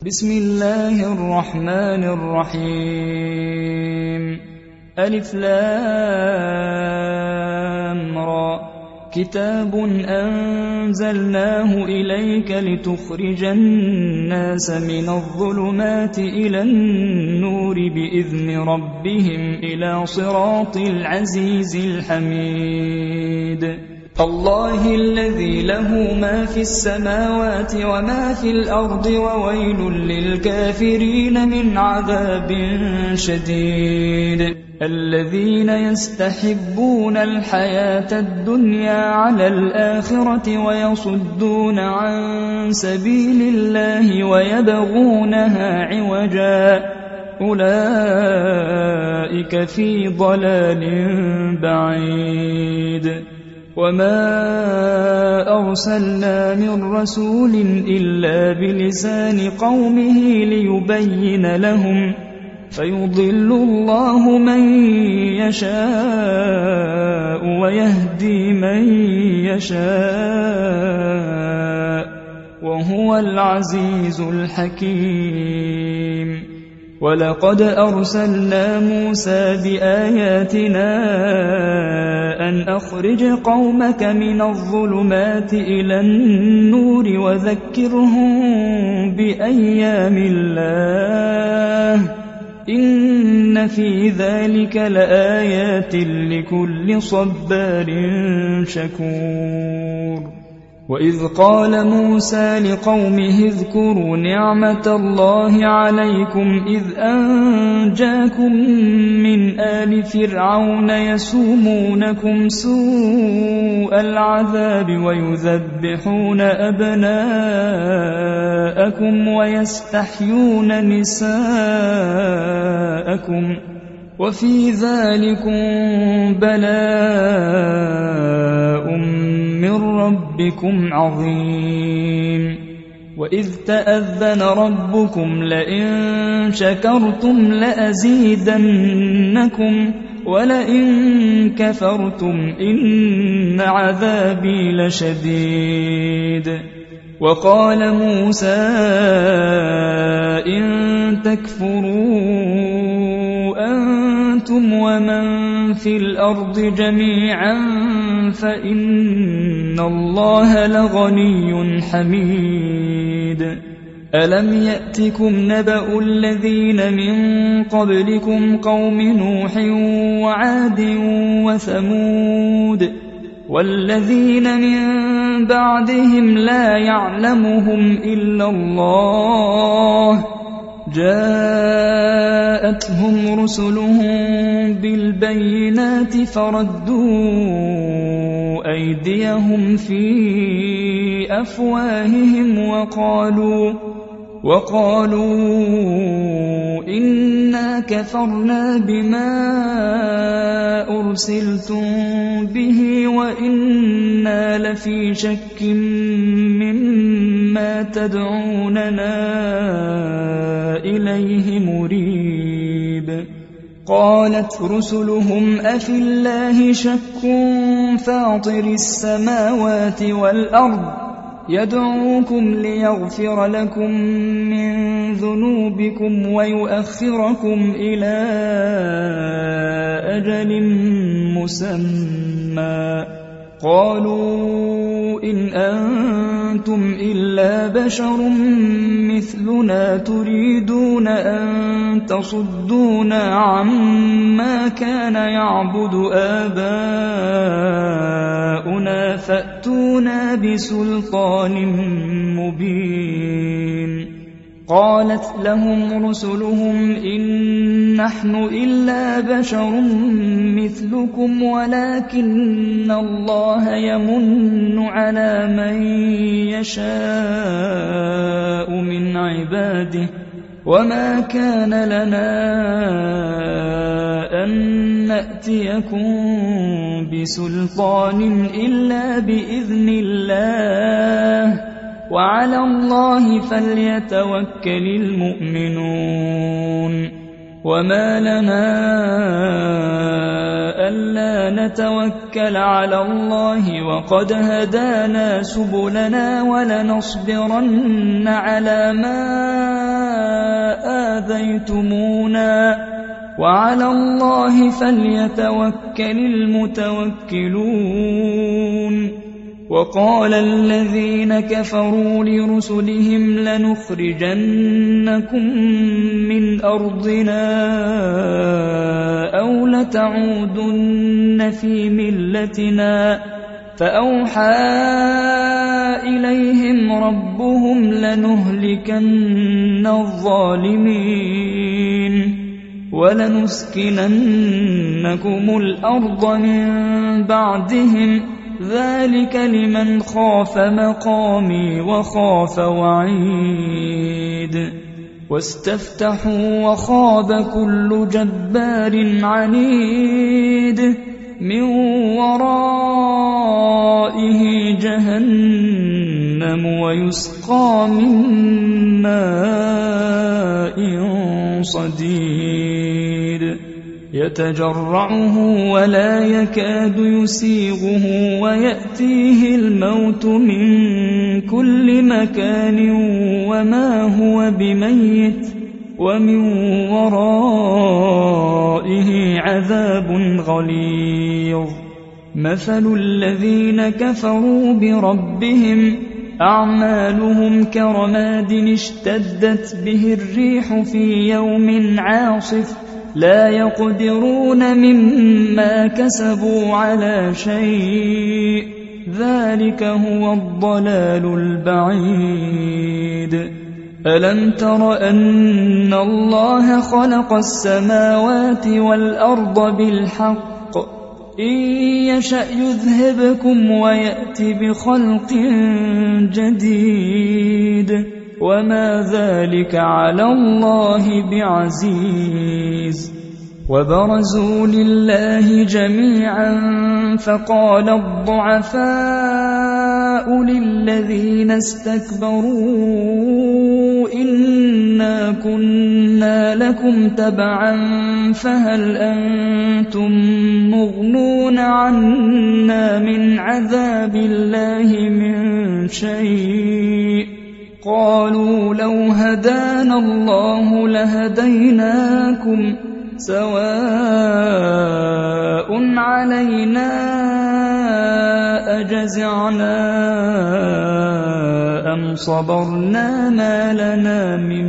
بسم الله الرحمن الرحيم ألف لام را كتاب أنزلناه إليك لتخرج الناس من الظلمات إلى النور بإذن ربهم إلى صراط العزيز الحميد الله الذي له ما في السماوات وما في الأرض وويل للكافرين من عذاب شديد الذين يستحبون الحياة الدنيا على الآخرة ويصدون عن سبيل الله ويبغونها عوجا أولئك في ضلال بعيد وما أرسلنا من رسول إلا بلسان قومه ليبين لهم فيضل الله من يشاء ويهدي من يشاء وهو العزيز الحكيم ولقد أرسلنا موسى بآياتنا أن أخرج قومك من الظلمات إلى النور وذكرهم بأيام الله إن في ذلك لآيات لكل صبار شكور وإذ قال موسى لقومه اذكروا نعمة الله عليكم إذ أنجاكم من آل فرعون يسومونكم سوء العذاب ويذبحون أبناءكم ويستحيون نساءكم وفي ذلكم بلاء من ربكم عظيم وإذ تأذن ربكم لئن شكرتم لأزيدنكم ولئن كفرتم إن عذابي لشديد وقال موسى إن تكفروا أنتم ومن في الأرض جميعا فإن الله لغني حميد ألم يأتكم نبأ الذين من قبلكم قوم نوح وعاد وثمود والذين من بعدهم لا يعلمهم إلا الله جاءتهم رسلهم بالبينات فردوا أيديهم في أفواههم وقالوا إنا كفرنا بما أرسلتم به وإنا لفي شك مما تدعوننا إليه مريب قالت رسلهم أفي الله شك فاطر السماوات والأرض يدعوكم ليغفر لكم من ذنوبكم ويؤخركم إلى أجل مسمى قالوا إن أنتم إلا بشر مثلنا تريدون أن تصدونا عما كان يعبد آباؤنا فأتونا بسلطان مبين قالت لهم رسلهم إن نحن إلا بشر مثلكم ولكن الله يمن على من يشاء من عباده وما كان لنا أن نأتيكم بسلطان إلا بإذن الله وعلى الله فليتوكل المؤمنون وما لنا ألا نتوكل على الله وقد هدانا سبلنا ولنصبرن على ما آذيتمونا وعلى الله فليتوكل المتوكلون. وقال الذين كفروا لرسلهم لنخرجنكم من أرضنا أو لتعودن في ملتنا فأوحى إليهم ربهم لنهلكن الظالمين ولنسكننكم الأرض من بعدهم ذلك لمن خاف مقامي وخاف وعيد. واستفتحوا وخاب كل جبار عنيد من ورائه جهنم ويسقى من ماء صديد يتجرعه ولا يكاد يسيغه ويأتيه الموت من كل مكان وما هو بميت ومن ورائه عذاب غليظ. مثل الذين كفروا بربهم أعمالهم كرماد اشتدت به الريح في يوم عاصف لا يقدرون مما كسبوا على شيء ذلك هو الضلال البعيد. ألم تر أن الله خلق السماوات والأرض بالحق إن يشأ يذهبكم ويأت بخلق جديد وما ذلك على الله بعزيز. وبرزوا لله جميعا فقال الضعفاء للذين استكبروا إنا كنا لكم تبعا فهل أنتم مغنون عنا من عذاب الله من شيء قالوا لو هدانا الله لهديناكم سواء علينا أجزعنا أم صبرنا ما لنا من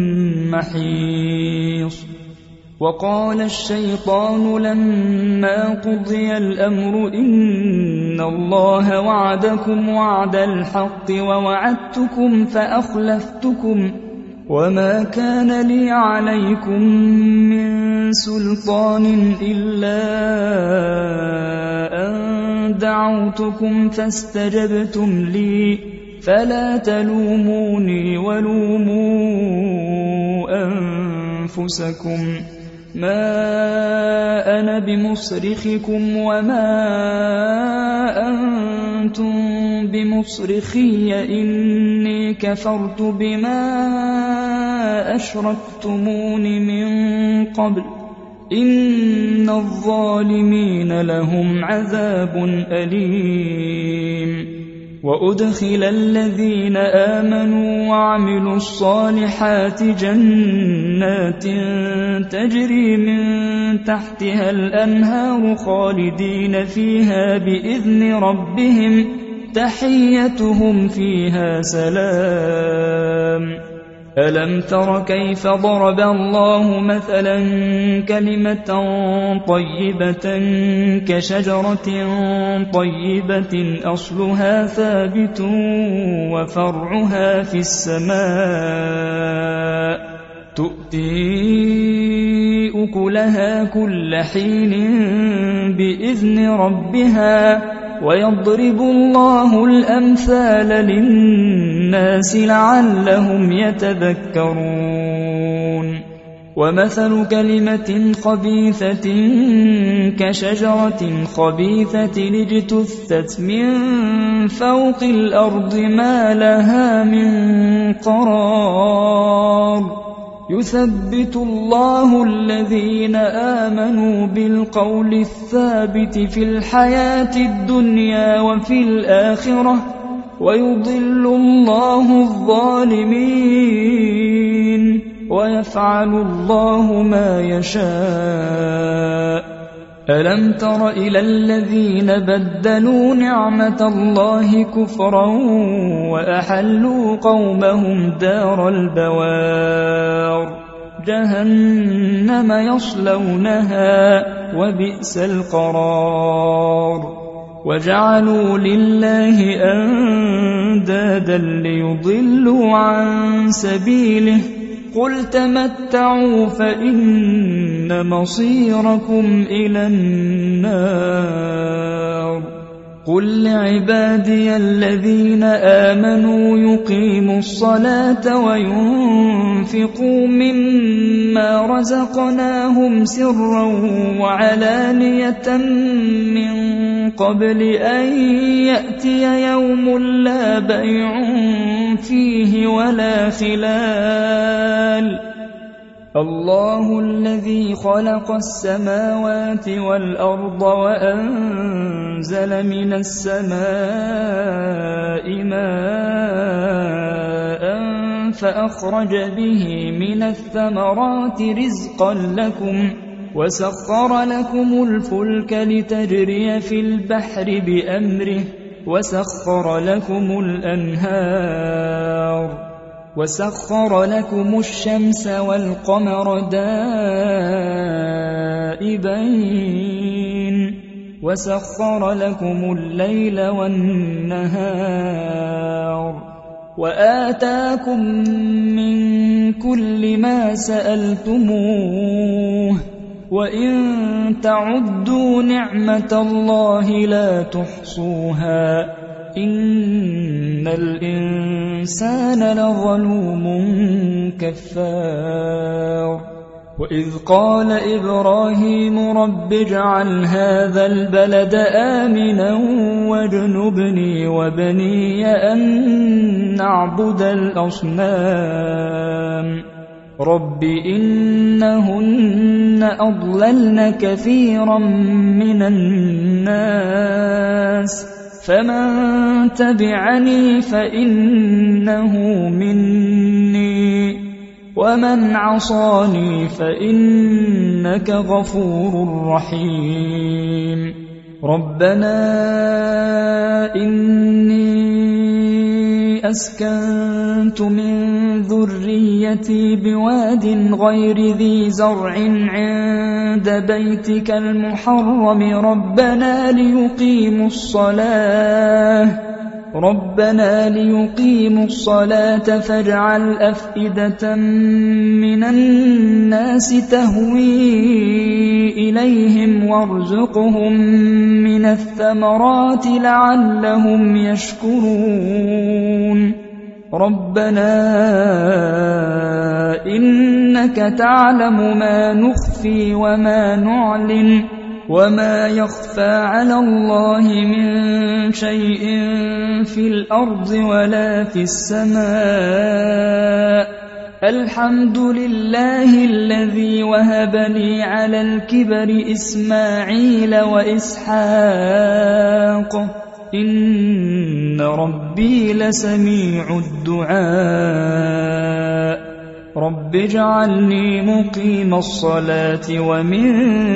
محيص. وقال الشيطان لما قضي الأمر إن الله وعدكم وعد الحق ووعدتكم فأخلفتكم وما كان لي عليكم من سلطان إلا أن دعوتكم فاستجبتم لي فلا تلوموني ولوموا أنفسكم ما أنا بمصرخكم وما أنتم بمصرخي إني كفرت بما أشركتمون من قبل إن الظالمين لهم عذاب أليم. وأدخل الذين آمنوا وعملوا الصالحات جنات تجري من تحتها الأنهار خالدين فيها بإذن ربهم تحيتهم فيها سلام. ألم تر كيف ضرب الله مثلا كلمة طيبة كشجرة طيبة أصلها ثابت وفرعها في السماء تؤتي أكلها كل حين بإذن ربها ويضرب الله الأمثال للناس لعلهم يتذكرون. ومثل كلمة خبيثة كشجرة خبيثة اجتثت من فوق الأرض ما لها من قرار يثبت الله الذين آمنوا بالقول الثابت في الحياة الدنيا وفي الآخرة ويضل الله الظالمين. ويفعل الله ما يشاء. ألم تر إلى الذين بدلوا نعمة الله كفرا وأحلوا قومهم دار البوار جهنم يصلونها وبئس القرار. وجعلوا لله أندادا ليضلوا عن سبيله قل تمتعوا فإن مصيركم إلى النار. قل لعبادي الذين آمنوا يقيموا الصلاة وينفقوا مما رزقناهم سرا وعلانية من قبل أن يأتي يوم لا بيع فيه ولا خلال. الله الذي خلق السماوات والأرض وأنزل من السماء ماء فأخرج به من الثمرات رزقا لكم وسخر لكم الفلك لتجري في البحر بأمره وسخر لكم الأنهار وسخر لكم الشمس والقمر دائبين وسخر لكم الليل والنهار وآتاكم من كل ما سألتموه وإن تعدوا نعمة الله لا تحصوها إن الإنسان لظلوم كفار. وإذ قال إبراهيم رب اجعل هذا البلد آمنا واجنبني وبني أن نعبد الأصنام. رب إنهن أضللن كثيرا من الناس فمن تبعني فإنه مني ومن عصاني فإنك غفور رحيم. ربنا إني أسكنت من ذريتي بواد غير ذي زرع عند بيتك المحرم ربنا ليقيموا الصلاة فاجعل أفئدة من الناس تهوي إليهم وارزقهم من الثمرات لعلهم يشكرون. ربنا إنك تعلم ما نخفي وما نعلن وما يخفى على الله من شيء في الأرض ولا في السماء. الحمد لله الذي وهب لي على الكبر إسماعيل وإسحاق إن ربي لسميع الدعاء. رب اجعلني مقيم الصلاة ومن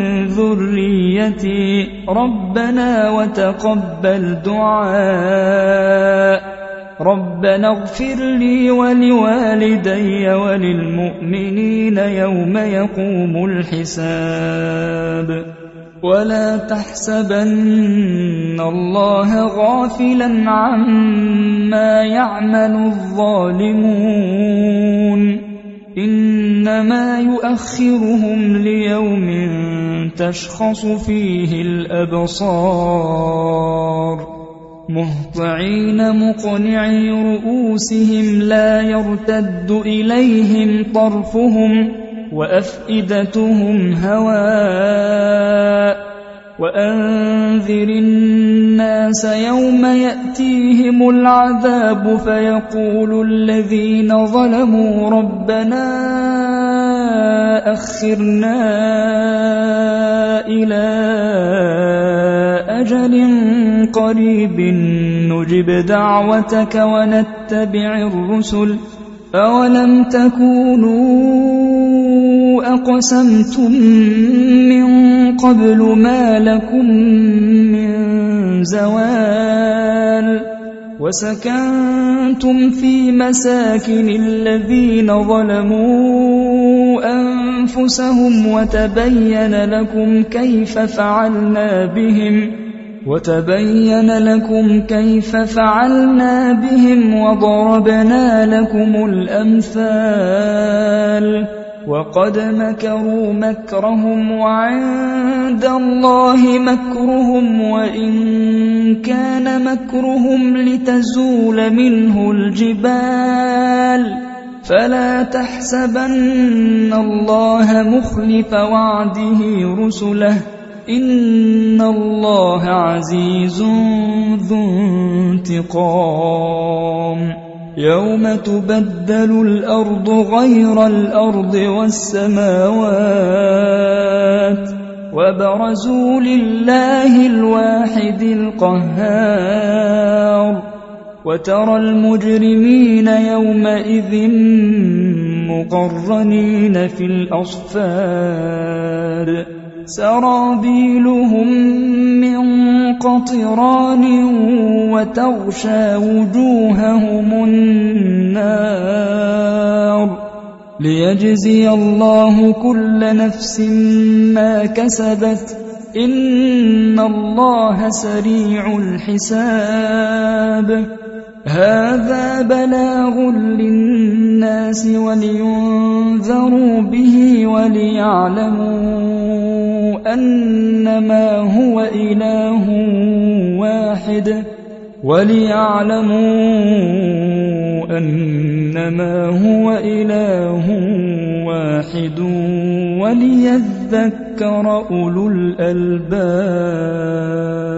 ذريتي ربنا وتقبل دعاء. ربنا اغفر لي ولوالدي وللمؤمنين يوم يقوم الحساب. ولا تحسبن الله غافلا عما يعمل الظالمون إنما يؤخرهم ليوم تشخص فيه الأبصار مهطعين مقنعي رؤوسهم لا يرتد إليهم طرفهم وأفئدتهم هواء. وأنذر الناس يوم يأتيهم العذاب فيقول الذين ظلموا ربنا أخرنا إلى أجل قريب نجب دعوتك ونتبع الرسل أولم تكونوا أقسمتم من قبل ما لكم من زوال وسكنتم في مساكن الذين ظلموا أنفسهم وتبين لكم كيف فعلنا بهم وضربنا لكم الأمثال وقد مكروا مكرهم وعند الله مكرهم وإن كان مكرهم لتزول منه الجبال فلا تحسبن الله مخلف وعده رسله إن الله عزيز ذو انتقام يوم تبدل الأرض غير الأرض والسماوات وبرزوا لله الواحد القهار وترى المجرمين يومئذ مقرنين في الأصفاد سرابيلهم من قطران وتغشى وجوههم النار ليجزي الله كل نفس ما كسبت إن الله سريع الحساب هذا بلاغ للناس ولينذروا به وليعلموا أنما هو إله واحد وليذكر أولو الألباب.